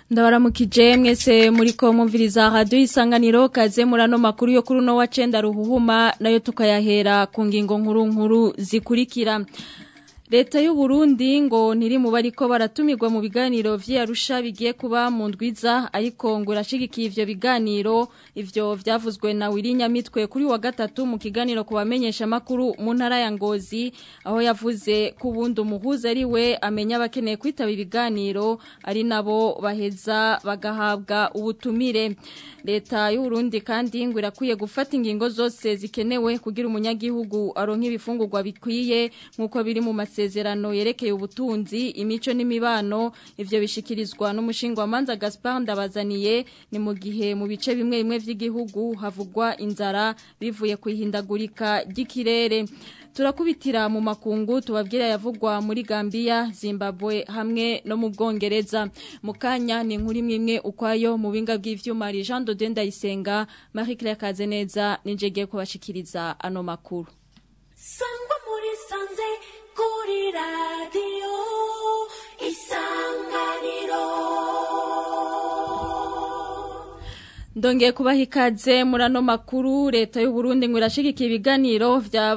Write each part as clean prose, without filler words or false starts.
Ndabaramukije mwese muriko mwumviriza radio Isanganiro kaze murano makuru yo kuri no wa 9 ruhuhuma nayo tukayahera ku ngingo nkuru zikurikira. Leta y'u Burundi ngo ntiri mu bariko baratumirwa mu biganiro vy'Arusha bigiye kuba mu ndwiza ariko ngo irashigikiye ivyo biganiro ivyo vyavuzwe na Wirinyamitwe kuri wa gatatu mu kiganiro kubamenyesha makuru mu ntara ya Ngozi aho yavuze ku bundi umuhuza ari we amenya abakeneye kwitaba ibiganiro ari nabo baheza bagahabwa ubutumire. Leta y'u Burundi kandi ngo irakwiye gufata ingingo zose zikenewe kugira umunyagihugu aronke ibifungurwa bikwiye nkuko biri mu masezerano yerekeye ubutunzi imico n'imibano ivyo bishikirizwa n'umushinga wa Manza Gaspard Ndabazaniye ni mu gihe mu bice bimwe vy'igihugu havugwa inzara bivuye kwihindagurika ry'ikirere. Turakubitira mu makungu tubabwira yavugwa muri Gambia, Zimbabwe hamwe no mu Bwongereza. Mukanya ni inkuru imwe ukwayo mu binga bw'ivyuma Jean de Ndayisenga, Marie Claire Kazeneza ninjegeye kubashikiriza ano makuru. Sangwa muri sanze kuri radio Isanganiro. Ndongeye kubaha ikaze murano makuru. Leta y'u Burundi ngo irashigikiye ibiganiro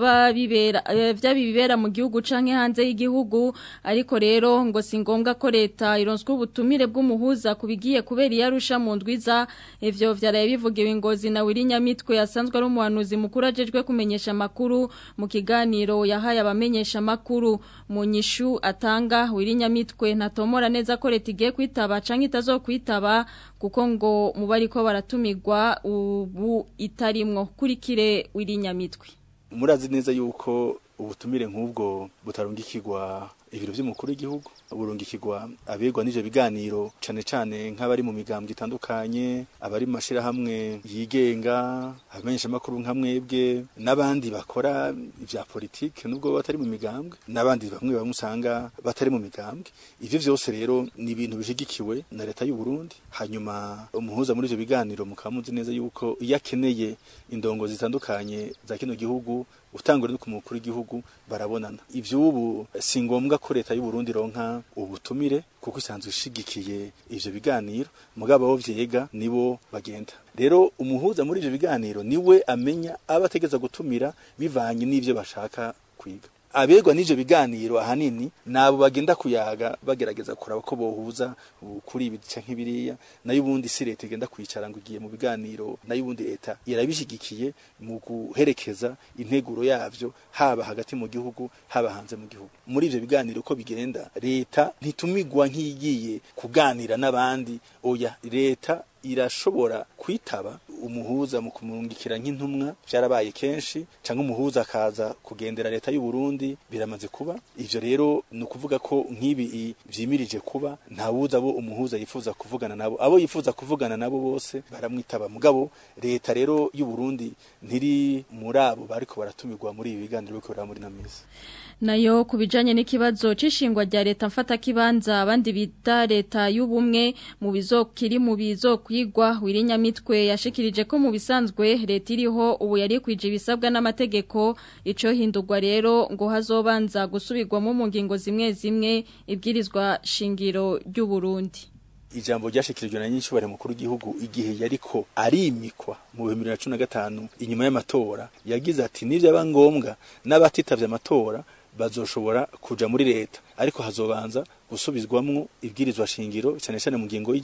vyabibera mu gihugu canke hanze y'igihugu ariko rero ngo si ngombwa ko leta ironswa ubutumire bw'umuhuza kubigiye kubera iyarusha mu ndwiza. Ivyo vyaraye bivugiwe Ngozi na Wirinyamitwe yasanzwe ari umuhanuzi mukuru ajejwe kumenyesha makuru mu kiganiro yahaye abamenyesha makuru. Mu nyishu atanga Wirinyamitwe ntatomora neza ko leta igiye kwitaba canke itazokwitaba kuko ngo mu bariko baratumirwa ubu itarimwo. Kurikire Wirinyamitwe. Murazi neza yuko ubutumire nk'ubwo butarungikirwa ibiro by'umukuru w'igihugu, burungikirwa abegwa n'ivyo biganiro cane nk'abari mu migambwe itandukanye, abari mu mashirahamwe yigenga, abamenyesha makuru nka mwebwe n'abandi bakora ivya politike nubwo batari mu migambwe, n'abandi bamwe bamusanga batari mu migambwe. Ivyo vyose rero ni ibintu bishigikiwe na leta y'u Burundi. Hanyuma umuhuza muri ivyo biganiro mukamuzi neza yuko yakeneye indongo zitandukanye za kino gihugu utangura no kumukuru w'igihugu barabonana. Ivyo ubu si ngombwa ko leta y'u Burundi ronka ubutumire kuko isanzwe ishigikiye ivyo biganiro, mugabo bo vyega nibo bagenda. Rero umuhuza muri ivyo biganiro niwe amenya abategeza gutumira bivanye n'ivyo bashaka kwiga. Abegwa n'ivyo biganiro ahanini nabo bagenda kuyaga bagerageza kuraba ko bohuza kuri ibice nk'ibiriya, nayo ubundi si leta igenda kwicara ngo igiye mu biganiro, nayo ubundi leta yarabishigikiye mu guherekeza integuro yavyo haba hagati mu gihugu haba hanze mu gihugu. Muri ivyo biganiro uko bigenda leta ntitumigwa nk'igiye kuganira n'abandi, oya leta irashobora kwitaba umuhuza mu kumurungikira nk'intumwa byarabaye kenshi, cyangwa umuhuza akaza kugendera leta y'u Burundi biramaze kuba. Ivyo rero no kuvuga ko nk'ibi vyimirije kuba ntawuza bo umuhuza yifuza kuvugana nabo, abo yifuza kuvugana nabo bose baramwitaba. Mugabo leta rero y'u Burundi ntiri murabo bariko baratumirwa muri ibi biganiro bikorera muri Namisi. Nayo kubijanye n'ikibazo cishingwa rya leta mfata kibanza abandi bita leta y'ubumwe mu bizokiri mu bizokwigwa. Wirinyamitwe yashikirije ko mu bisanzwe leta iriho ubu yari kwije ibisabwa n'amategeko, ico hindurwa rero ngo hazobanza gusubirwamo mu ngingo zimwe ibwirizwa shingiro ry'u Burundi. Ijambo ryashikirijwe na nyinshubare mukuru w'igihugu igihe yariko arimikwa mu 2015 inyuma y'amatora, yagize ati nivyo aba ngombwa n'abatitavye amatora bazoshobora kuja muri leta, ariko hazobanza gusubizwamwo ibwirizwa shingiro cyane mu ngingo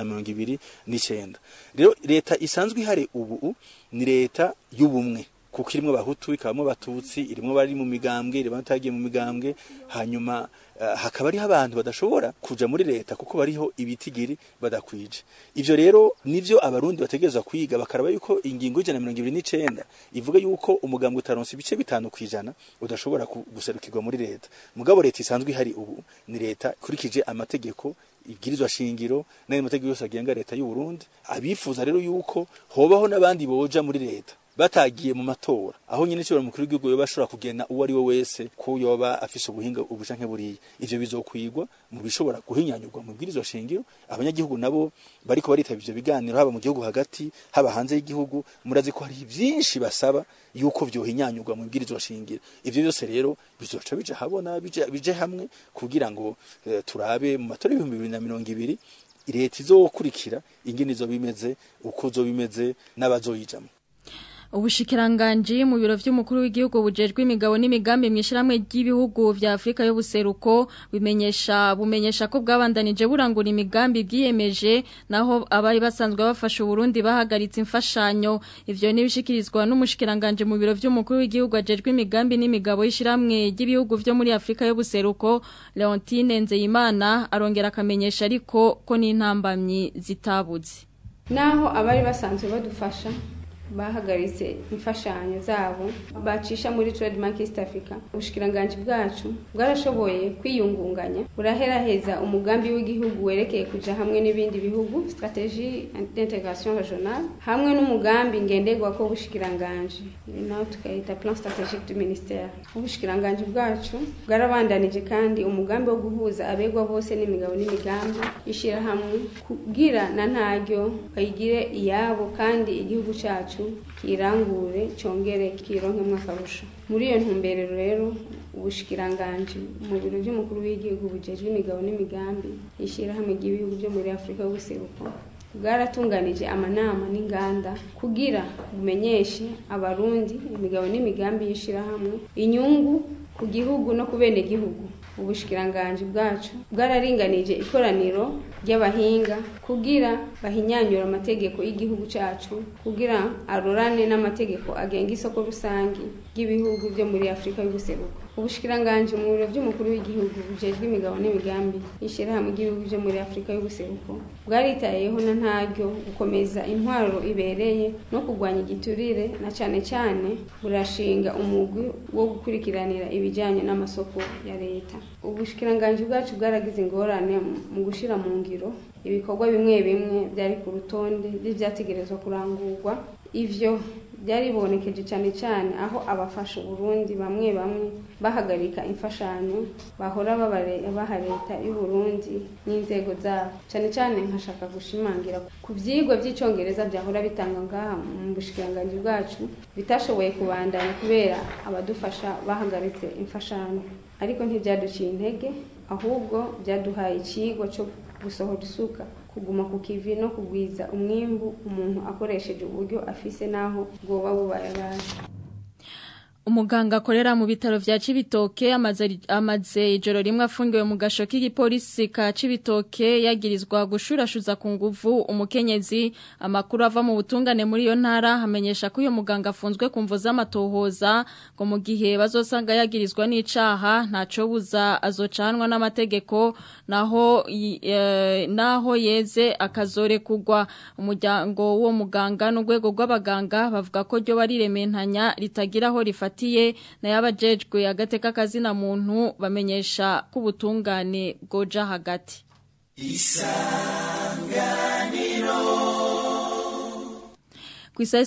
y'129. Rero leta isanzwe ihari ubu ni leta y'ubumwe kuko irimo abahutu ikabamo abatutsi, irimo bari mu migambwe, irimo batagiye mu migambwe, hanyuma hakaba ari abantu badashobora kuja muri leta kuko bariho ibitigiri badakwije. Ivyo rero nivyo abarundi bategerezwa kwiga bakaraba yuko ingingo y'129 ivuga yuko umugambwe utaronse ibice 5% udashobora guserukirwa muri leta. Mugabo leta isanzwe ihari ubu ni leta kurikije amategeko ibwirizwa shingiro n'ayo mategeko yose agenga leta y'u Burundi. Abifuza rero yuko hobaho n'abandi boja muri leta batagiye mu matora, aho nyine cyo mukuru w'igihugu yoba ashobora kugena uwo ari we wese ko yoba afise ubuhinga ubucanke buriye. Ivyo bizokwigwa mu bishobora guhinyanyurwa mu bwirizwa shingiro. Abanyagihugu nabo bariko baritaba ivyo biganiro haba mu gihugu hagati haba hanze y'igihugu, murazi ko hari byinshi basaba yuko vyohinyanyurwa mu bwirizwa shingiro. Ivyo byose rero bizoca bija habona bije hamwe kugira ngo turabe mu matora y' 2020 leta izokurikira ingene izo bimeze uko zo bimeze n'abazoyijamo. Ubushikiranganji mu biro vy'umukuru w'igihugu bujejwe imigabo n'imigambi mw'ishiramwe ry'ibihugu vya Afrika y'ubuseruko bumenyesha ko bwabandanije burangura imigambi bwiyemeje naho abari basanzwe bafasha Burundi bahagaritse imfashanyo. Ivyo nibishikirizwa n'umushikiranganje mu biro vy'umukuru w'igihugu ajejwe imigambi n'imigabo y'ishiramwe ry'ibihugu vyo muri Afrika y'ubuseruko Leontine Nzeyimana arongera akamenyesha ariko ko n'intambamyi zitabuze. Naho abari basanzwe badufasha bahagaritse imfashanyo zabo bacisha muri Trademark East Africa. Ubushikiranganje bwacu bwarashoboye kwiyungunganya buraheraheza umugambi w'igihugu werekeye kuja hamwe n'ibindi bihugu stratégie d'intégration régionale hamwe n'umugambi ngenderwa ko ubushikiranganje naho tukayita plan stratégique du ministère. Ubushikiranganje bwacu bwarabandanije kandi umugambi wo guhuza abegwa bose n'imigabo n'imigambi ishira hamwe kugira na ntaryo bayigire iyabo kandi igihugu cyacu kirangure cyongere kironke mwakarusha. Muri iyo ntumbero rero ubushikiranganje mu biro by'umukuru w'igihugu bujejwe imigabo n'imigambi ishira hamwe igihugu byo muri Afrika y'ubuseruko bwaratunganije amanama n'inganda kugira bumenyeshe abarundi imigabo n'imigambi yishira hamwe inyungu ku gihugu no kubene gihugu. Ubushikiranganje bwacu bwararinganije ikoraniro ry'abahinga kugira bahinyanyura amategeko y'igihugu cyacu kugira arorane n'amategeko agenga isoko rusangi y'ibihugu byo muri Afrika y'ubuseruko. Ubushikiranganje mu biro by'umukuru w'igihugu bujejwe imigabo n'imigambi ishira hamwe igihugu byo muri Afrika y'ubuseruko bwaritayeho na ntaryo gukomeza intwaro ibereye no kugwanya igiturire na cyane burashinga umugwi wo gukurikiranira ibijyanye n'amasoko ya leta. Ubushikiranganje bwacu bwaragize ingorane mu gushira mu ngiro ibikorwa bimwe byari ku rutonde by'ivyategerezwa kurangurwa. Ivyo byari bonekeje cyane aho abafasha Burundi bamwe bahagarika imfashanyo bahora baha leta y'u Burundi n'inzego zabo cyane nkashaka gushimangira ku vyigwa by'icongereza byahora bitanga ngaha mu bushikiranganje bwacu bitashoboye kubandanya kubera abadufasha bahagaritse imfashanyo. Ariko ntibyaduciye intege ahubwo byaduhaye ikigwa cyo gusohora isuka kuguma ku kivi no kugwiza umwimbu umuntu akoresheje uburyo afise naho bwoba bubaye. Umuganga akorera mu bitaro vya Cibitoke amaze ijoro rimwe afungiwe mu gasho k'igipolisi ka Cibitoke yagirizwa gushurashuza ku nguvu umukenyezi. Amakuru ava mu butungane muri iyo ntara hamenyesha ko uyo muganga afunzwe kumvo z'amatohoza ngo mu gihe bazosanga yagirizwa n'icaha ntaco buza azocanwa n'amategeko naho yeze akazore kugwa. Umuryango wo muganga n'urwego rw'abaganga bavuga ko ryo barirementanya ritagiraho rifata na yabajejwe agateka kazina muntu bamenyesha ko ubutungane bwoja hagati. Isanganiro Kwisa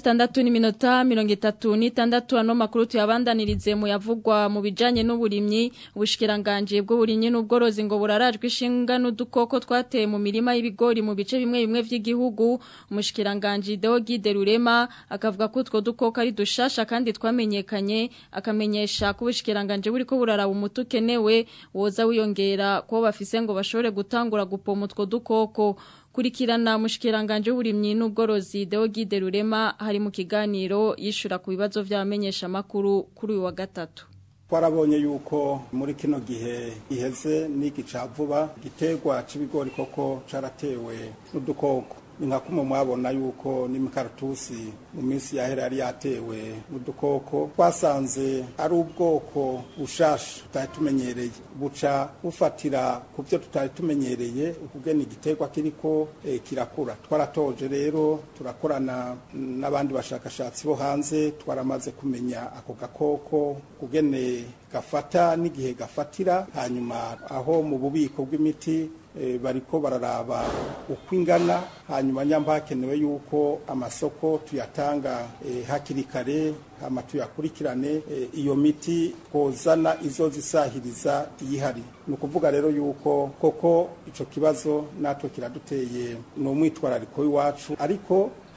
6:36 ano makuru tuyabandanirize mu yavugwa mu bijanye n'uburimyi. Ubushikiranganje bw'uburimyi n'ubworozi ngo burarajwe ishinga n'udukoko twateye mu mirima y'ibigori mu bice bimwe vy'igihugu. Umushikiranganje Deogide Rurema akavuga ko utwo dukoko ari dushasha kandi twamenyekanye, akamenyesha ko ubushikiranganje buriko buraraba umuti ukenewe woza wiyongera ko bafise ngo bashobore gutangura gupoma utwo dukoko. Kurikirana mushikiranganje w'uburimyi n'ubworozi Deogide Rurema hari mu kiganiro yishura ku bibazo vy'amenyesha makuru kuri uyu wa gatatu. Twarabonye yuko muri kino gihe iheze n'iki cavuba giterwa c'ibigori koko caratewe n'udukoko. Nka kumwe mwabona yuko n'imikaratusi mu minsi yahera yari yatewe n'udukoko twasanze ari ubwoko bushasha tutari tumenyereye buca bufatira ku byo tutari tumenyereye ukugena igiterwa kiriko kirakura. Twaratoje rero turakorana n'abandi bashakashatsi bo hanze twaramaze kumenya ako gakoko kugene gafata n'igihe gafatira, hanyuma aho mu bubiko bw'imiti bariko bararaba uko ingana, hanyuma nyamba hakenewe yuko amasoko tuyatanga hakiri kare hama tuyakurikirane iyo miti twozana izo zisahiriza iyihari. Nukuvuga rero yuko koko ico kibazo natwe kiraduteye no mwitwarariko w'iwacu, ariko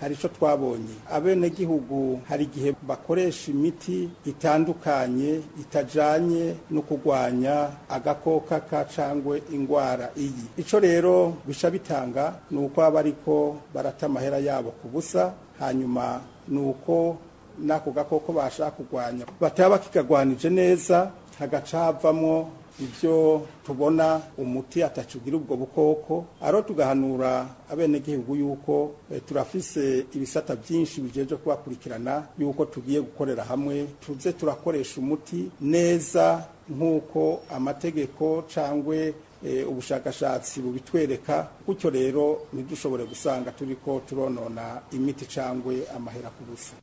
hari ico twabonye abene gihugu hari gihe bakoresha imiti itandukanye itajanye no kugwanya agakoka ka cangwe ingwara iyi. Ico rero bisha bitanga nuko abariko barata amahera yabo kubusa, hanyuma nuko nako gakoko bashaka kugwanya bataba kikagwanije neza, hagacavamwo ivyo tubona umuti atacugira ubwo bukoko. Aro tugahanura abene gihugu yuko turafise ibisata byinshi bijeje kubakurikirana, yuko tugiye gukorera hamwe tuze turakoresha umuti neza nkuko amategeko cangwe ubushakashatsi bubitwereka, gutyo rero ntidushobore gusanga turiko turonona imiti cangwe amahera kubusa.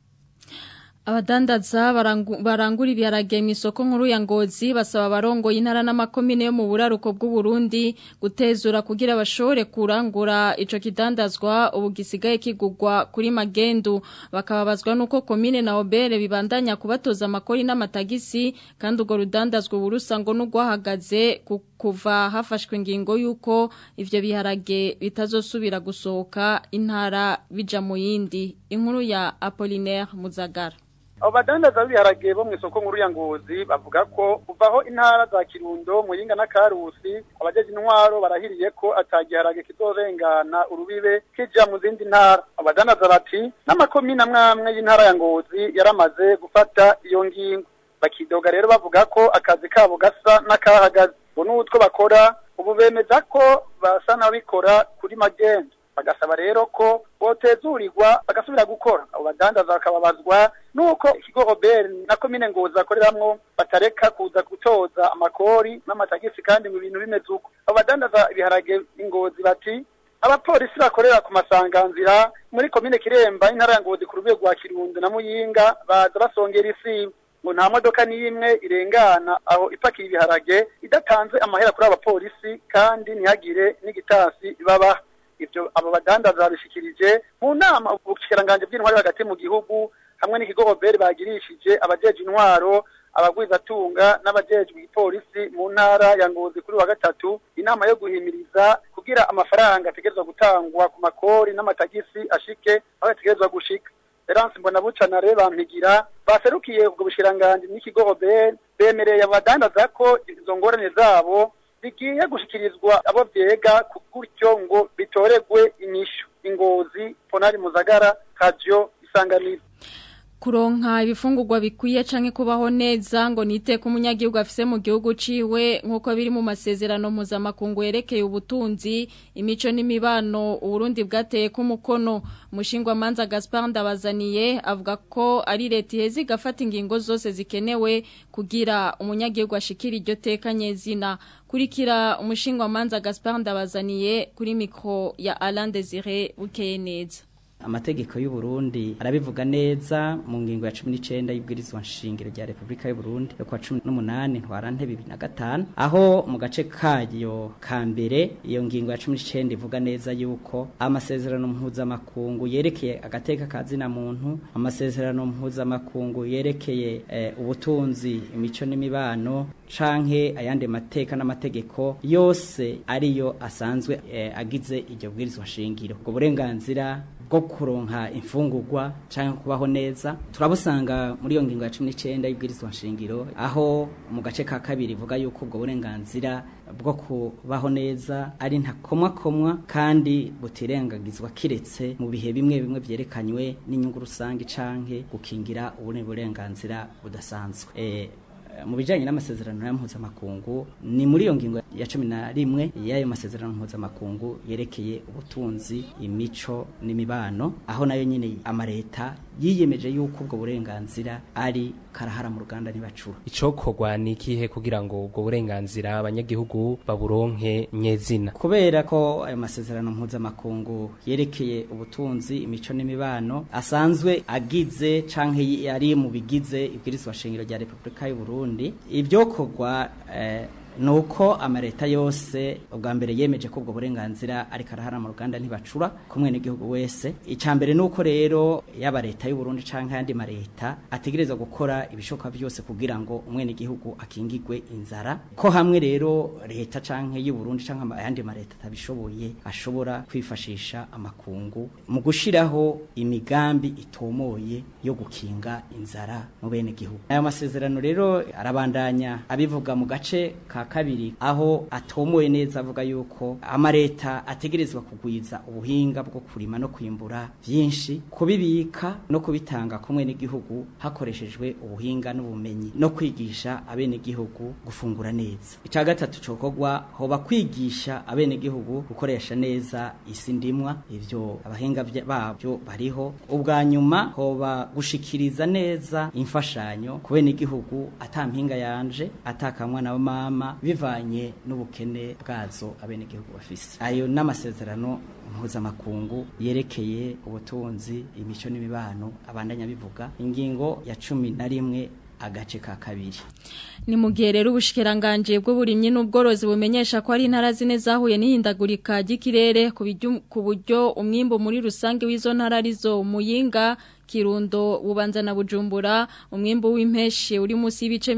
Abadandaza barangura ibiharage mu isoko nkuru ya Ngozi basaba abarongoye intara n'amakomine yo mu buraruko bw'u Burundi gutezura kugira bashobore kurangura ico kidandazwa ubu gisigaye kigugwa kuri magendu. Bakababazwa nuko komine na Obere bibandanya kubatoza amakori n'amatagisi, kandi urwo rudandazwa uburusango n'ugwahagaze kuva hafashwe ingingo yuko ivyo biharage bitazosubira gusohoka intara bija mu yindi. Inkuru ya Apollinaire Muzagara. Abo badandaza b'ibiharage bo mu isoko nkuru ya Ngozi bavuga ko kuvaho intara za Kirundo, Muyinga na Karusi abajeje intwaro barahiriye ko atagiharage kizorengana urubibe kija mu zindi ntara. Abadandaza bati n'amakomine amwe y'intara ya Ngozi yaramaze gufata iyo ngingo. Bakidoga rero bavuga ko akazi kabo gasa n'akahagaze. Bo n'utwo bakora ubu bemeza ko basa n'abikora kuri magendo. Bagasaba rero ko botezurirwa bagasubira gukora. Abo badandaza bakababazwa nuko ikigo Obere na komine Ngozi akoreramwo batareka kuza gutoza amakori n'amatagisi kandi mu bintu bimeze uko. Abo badandaza ibiharage Ngozi bati abapolisi bakorera ku masanganzira muri komine Kiremba intara ya Ngozi ku rubego rwa Kirundo na Muyinga baza basongera isi ngo nta modoka n'imwe irengana aho ipakiye ibiharage idatanze amahera kuri abapolisi kandi ntihagire n'igitasi baba. Ivyo abo badandaza bishikirije mu nama ubukiranganje bw'intwari hagati mu gihugu hamwe n'ikigo Obere bagirishije abajeje intwaro, abagwizatunga n'abajeje igipolisi mu ntara ya Ngozi kuri wa gatatu, inama yo guhimiriza kugira amafaranga ategerezwa gutangwa ku makori n'amatagisi ashike aho ategerezwa gushika. Erance Mbonabuca na Reba Mpigira baserukiye ubwo bushiranganje n'ikigo Obere bemereye abadandaza ko izo ngorane zabo bigiye gushikirizwa abo vyega gutyo ngo bitoregwe inyishu. Ingozi, Ponari Muzagara, Radio Isanganiro. Kuronka ibifungurwa bikwiye canke kubaho neza ngo niteka umunyagihugu afise mu gihugu ciwe nkuko biri mu masezerano mpuzamakungu yerekeye ubutunzi, imico n'imibano Uburundi bwateye ku mukono. Mushingwa manza Gaspard Ndabazaniye avuga ko ari leta iheze igafata ingingo zose zikenewe kugira umunyagihugu ashikira iryo teka nyezina. Kurikira umushingwa manza Gaspard Ndabazaniye kuri mikro ya Alain Désiré Bukeyeneza. Amategeko y'u Burundi arabivuga neza mu ngingo ya 19 y'ibwirizwa nshingiro rya Republika y'u Burundi yo kwa 18 ntwarante 2005, aho mu gace kayo ka mbere iyo ngingo ya 19 ivuga neza yuko amasezerano mpuzamakungu yerekeye agateka kazina muntu, amasezerano mpuzamakungu yerekeye ubutunzi, imico n'imibano canke ayande mateka n'amategeko yose ariyo asanzwe agize iryo bwirizwa nshingiro. Ubwo burenganzira bwo kuronka imfungurwa canke kubaho neza turabusanga muri iyo ngingo ya 19 y'ibwirizwa nshingiro, aho mu gace ka kabiri ivuga yuko ubwo burenganzira bwo kubaho neza ari ntakomwa kandi butirengagizwa kiretse mu bihe bimwe bimwe vyerekanywe n'inyungu rusange canke gukingira uburenganzira budasanzwe. Mu bijanye n'amasezerano ya mpuzamakungu ni muri iyo ngingo ya 11 y'ayo masezerano mpuzamakungu yerekeye ubutunzi, imico n'imibano, aho nayo nyine amareta yiyemeje yuko ubwo burenganzira ari karahara mu ruganda ntibacura. Icokorwa ni ikihe kugira ngo ubwo burenganzira abanyagihugu baburonke nyezina? Kubera ko ayo masezerano mpuzamakungu yerekeye ubutunzi, imico n'imibano asanzwe agize canke yari mu bigize ibwirizwa shingiro rya Republika y'u Burundi, ibyokorwa nuko amareta yose ubwa mbere yemeje ko ubwo burenganzira ariko arahara mu Ruganda ntibacura kumwe n'igihugu wese. Icambere nuko rero yaba leta y'u Burundi canke yandi mareta ategerezwa gukora ibishoka byose kugira ngo umwene gihugu akingirwe inzara, ko hamwe rero leta canke y'u Burundi canke ayandi mareta atabishoboye ashobora kwifashisha amakungu mu gushiraho imigambi itomoye yo gukinga inzara mu bene gihugu. Ayo masezerano rero arabandanya abivuga mu gace ka kabiri aho atomoye neza avuga yuko amareta ategerezwa kugwiza ubuhinga bwo kurima no kwimbura vyinshi, kubibika no kubitanga kumwe n'igihugu hakoreshejwe ubuhinga n'ubumenyi no kwigisha abene gihugu gufungura neza. Ica gatatu cokogwa hoba kwigisha abene gihugu gukoresha neza isi ndimwa, ivyo abahinga babyo bariho. Ubwa nyuma hoba gushikiriza neza imfashanyo kubene igihugu atampinga yanje atakamwa na mama bivanye n'ubukene bwazo abene igihugu bafise. Ayo n'amasezerano mpuzamakungu yerekeye ubutunzi, imico n'imibano abandanya bivuga ingingo ya 11 agace ka kabiri. Ni mugihe rero ubushikiranganje bw'uburimyi n'ubworozi bumenyesha ko ari intara zine zahuye n'ihindagurika ry'ikirere ku buryo umwimbo muri rusange w'izo ntara arizo Muyinga, Kirundo, Bubanza na Bujumbura umwimbo w'impeshi uri musi y'ibice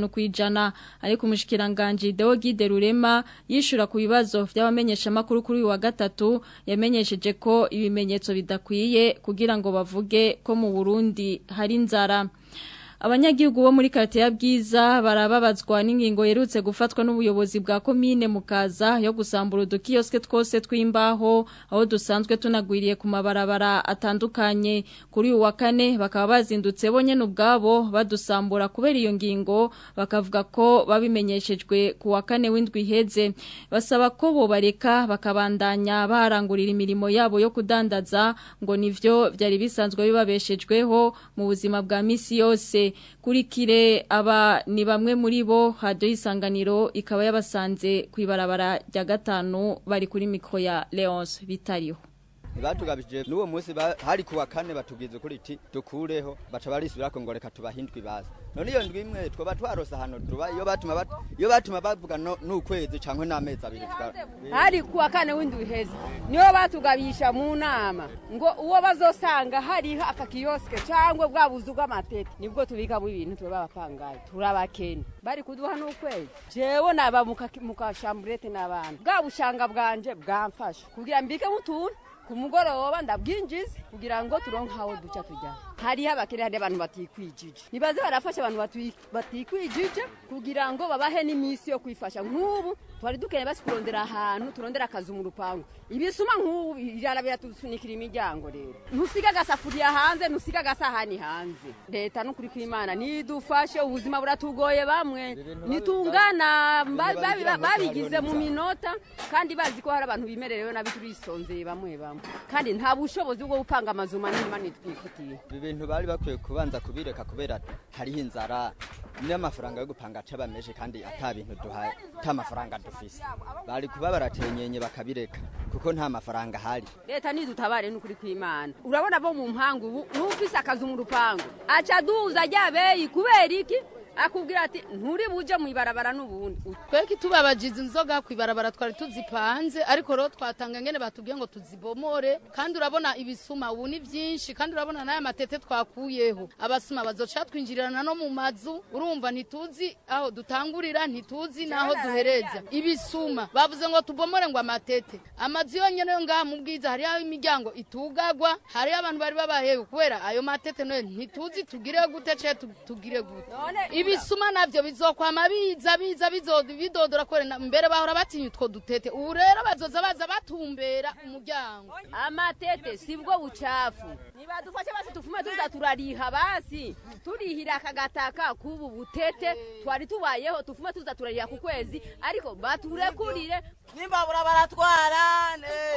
50%, ariko umushikiranganje Deogide Rurema yishura ku bibazo by'abamenyesha makuru kuri wa gatatu yamenyesheje ko ibimenyetso bidakwiye kugira ngo bavuge ko mu Burundi hari inzara. Abanyagihugu bo muri quartier ya Bwiza barababazwa n'ingingo yerutse gufatwa n'ubuyobozi bwa commune Mukaza yo gusambura udukioske twose tw'imbaho aho dusanzwe tunagwiriye ku mabarabara atandukanye. Kuri uwa kane bakaba bazindutse bonye n'ubwabo badusambura kubera iyo ngingo, bakavuga ko babimenyeshejwe ku wa kane w'indwi iheze. Basaba ko bo bareka bakabandanya barangurira imirimo yabo yo kudandaza ngo nivyo byari bisanzwe bibabeshejweho mu buzima bwa misi yose. Kurikire aba ni bamwe muri bo Radio Isanganiro ikaba yabasanze kwibarabara rya gatanu bari kuri mikro ya Leonce Bitariho. Batugabije n'uwo munsi hari kuwa kane batugize kuri iti dukureho baca barisubira ko ngoreka tubahindwi baza. None iyo ndwi imwe twoba twarosa hano tuba iyo batuma bavuga n'ukwezi canke n'amezi abiri. Hari kuwa kane w'indwi heze niyo batugabisha mu nama ngo uwo bazosanga hari akakioske cyangwa bwabuzu bw'amatete nibwo tubika mu ibintu twe babapangaye turabakene bari kuduha n'ukwezi. Jewe naba mukashamburete n'abana bwabushanga bwanje bwamfasha kugira mbike mutuntu kumugoroba ndabwinjize kugira ngo turonke hawo duca tujya. Hari abakire hari abantu batikwijije nibaze barafasha abantu batikwijije kugira ngo babahe n'imisi yo kwifasha. Nk'ubu twari dukene basi kurondera ahantu turondera akazi mu rupangu ibisuma nk'ubu irarabira tusunikira imiryango. Rero ntusiga gasafuriya hanze ntusiga gasahani hanze. Leta no kuri kwimana nidufashe ubuzima buratugoye bamwe nitungana babigize mu minota kandi bazi ko hari abantu bimererewe nabi turisonzeye bamwe kandi nta bushobozi bwo gupanga amazu manini twifitiye. Ibintu bari bakwiye kubanza kubireka kubera hariho inzara n'amafaranga yo gupanga acabameje kandi ata bintu duhaye ata mafaranga dufise bari kuba baratenyenye bakabireka kuko nta mafaranga hari. Leta nidutabare n'ukuri kw'Imana. Urabona bo mu mpangu ubu n'ufise akazi mu rupangu aca duza ryabeyi kubera iki akubwira ati nturi buje mu ibarabara n'ubundi. Tweki tubabajiza inzoga kwibarabara twari tuzipanze ariko ro twatanga ngene batubwiye ngo tuzibomore kandi urabona ibisuma ubu ni byinshi kandi urabona naye amatete twakuyeho abasuma bazoca twinjirirana no mu mazu urumva ntituzi aho dutangurira ntituzi naho duhereza. Ibisuma bavuze ngo tubomore ngo amatete amazi yonyene yo ngaha mu Bwiza hari aho imiryango itugagwa hari abantu bari babahewe kubera ayo matete no ntituzi tugire gute ce tugire gute. Ibisuma navyo bizokwama biza bidodora kore mbere bahora batinya utwo dutete ubu rero bazoza baza batumbera umuryango. Amatete sibwo bucafu nibadufashe basi tufume tuza turariha basi turihira akagataka kubu butete twari tubayeho tufume tuza turariha ku kwezi ariko baturekurire nimbabura baratwara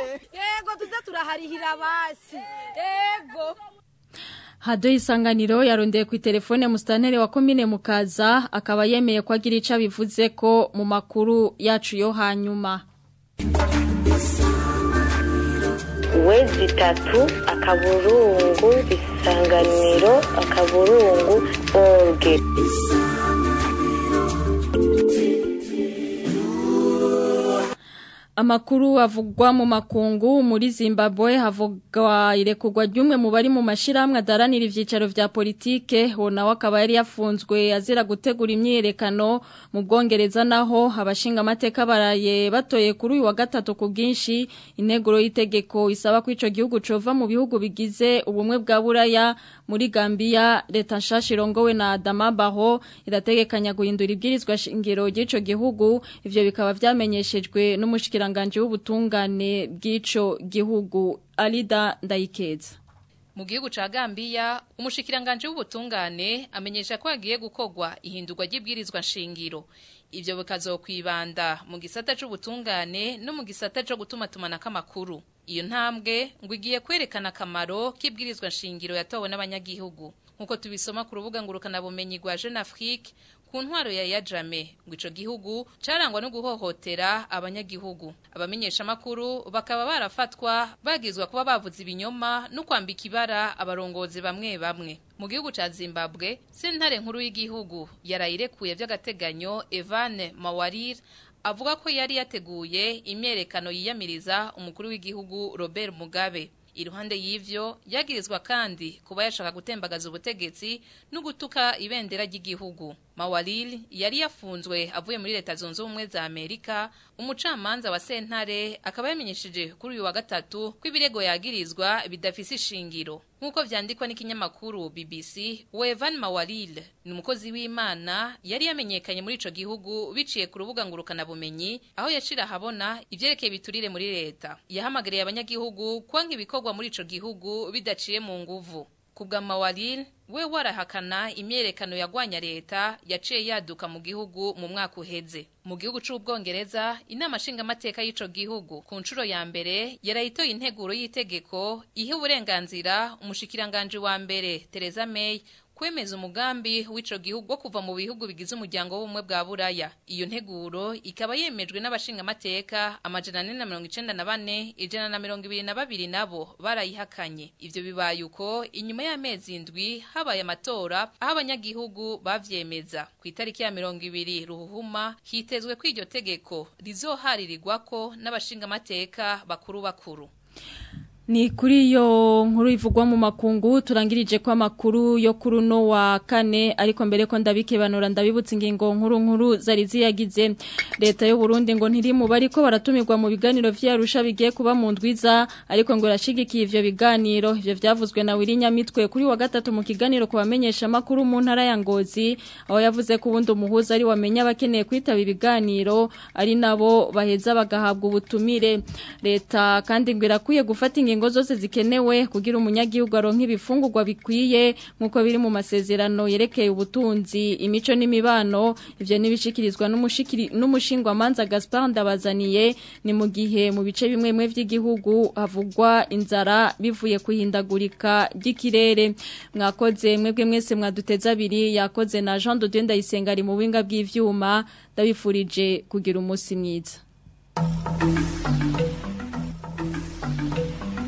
yego tuza turaharihira basi yego. Radio Isanganiro yarondeye ku telefone mustantere wa commune Mukaza akaba yemeye ko agira ica bivuze ko mu makuru yacu yo hanyuma. Wezi 3 akaburungu Isanganiro akaburungu org. Amakuru avugwa mu makungu muri Zimbabwe havugwa irekurwa ry'umwe mu bari mu mashiramwe adaranira ivyicaro vya politike nawe akaba yari yafunzwe azira gutegura imyiyerekano mu Bwongereza naho abashinga amateka baraye batoye kuri uyu wa gatatu ku bwinshi integuro y'itegeko isaba ko ico gihugu cova mu bihugu bigize ubumwe bwa Buraya muri Gambia leta nshasha irongowe na Adama Barrow irategekanya guhindura ibwirizwa shingiro ry'ico gihugu ivyo bikaba vyamenyeshejwe n'umushikiranganje w'ubutungane bw'ico gihugu Alida Ndayikeza. Mu gihugu ca Gambia umushikiranganje w'ubutungane amenyesha ko agiye gukogwa ihindurwa ry'ibwirizwa shingiro ivyo bikazokwibanda mu gisata c'ubutungane no mu gisata co gutumatumana k'amakuru. Iyo ntambwe ngo igiye kwerekana akamaro k'ibwirizwa shingiro yatowe n'abanyagihugu nkuko tubisoma ku rubuga ngurukana bumenyi rwa Jeune Afrique ku ntwaro ya Yajame ngo ico gihugu carangwa no guhohotera abanyagihugu. Abamenyesha makuru bakaba barafatwa bagizwa kuba bavuze ibinyoma no kwambika ibara abarongozi bamwe bamwe. Mu gihugu ca Zimbabwe sentare nkuru y'igihugu yarayirekuye vy'agateganyo Evan Mawarir avuga ko yari yateguye imyerekano yiyamiriza umukuru w'igihugu Robert Mugabe. Iruhande y'ivyo yagirizwa kandi kuba yashaka gutembagaza ubutegetsi no gutuka ibendera ry'igihugu. Mawalil yari yafunzwe avuye muri leta zunze ubumwe za Amerika. Umucamanza wa sentare akaba yamenyesheje kuri uyu wa gatatu ko ibirego yagirizwa bidafise ishingiro. Nkuko vyandikwa n'ikinyamakuru BBC, Evan Mawalil ni umukozi w'Imana yari yamenyekanye muri ico gihugu biciye ku rubuga ngurukana bumenyi aho yashira habona ivyerekeye biturire muri leta. Yahamagariye abanyagihugu kwanka ibikorwa muri ico gihugu bidaciye mu nguvu. Kubwa Mawalil we warahakana imyerekano yagwanya leta yaciye yaduka mu gihugu mu mwaka uheze. Mu gihugu c'Ubwongereza inama nshinga amateka y'ico gihugu ku ncuro ya mbere yarayitoye integuro y'itegeko ihe uburenganzira umushikiranganje wa mbere Theresa May kwemeza umugambi w'ico gihugu wo kuva mu bihugu bigize umuryango w'ubumwe bwa Buraya. Iyo nteguro ikaba yemejwe n'abashinga amateka amajana 494 122 nabo barayihakanye. Ivyo bibaye uko inyuma y'amezi indwi habaye amatora aho abanyagihugu bavyemeza. Ku itariki ya 20 Ruhuhuma hitezwe ko iryo tegeko rizoharirirwako n'abashinga amateka bakuru. Ni kuri yo nkuru ivugwa mu makungu turangirije kwa makuru yo kuruno wa kane ariko mbere ko ndabikebanura ndabibutse ingingo nkuru zari ziyagize leta y'u Burundi ngo ntiri mu bariko baratumirwa mu biganiro vy'Arusha bigiye kuba mu ndwiza ariko ngo rashigikiye ivyo biganiro ivyo vyavuzwe na Wirinya Mitwe kuri wa gatatu mu kiganiro kubamenyesha makuru mu ntara ya Ngozi aho yavuze ko ubundi umuhuza ari wamenya bakeneye kwitaba ibiganiro ari nabo baheza bagahabwa ubutumire. Leta kandi ngo irakwiye gufata ingingo zose zikenewe kugira umunyagihugu aronke ibifungurwa bikwiye nkuko biri mu masezerano yerekeye ubutunzi imico n'imibano. Ivyo nibishikirizwa n'umushingwa manza Gaspard Ndabazaniye ni mu gihe mu bice bimwe vy'igihugu havugwa inzara bivuye kuhindagurika ry'ikirere. Mwakoze mwebwe mwese mwaduteza abiri yakoze na Jean de Dieu Ndayisenga ari mu winga bw'ivyuma ndabifurije kugira umunsi mwiza.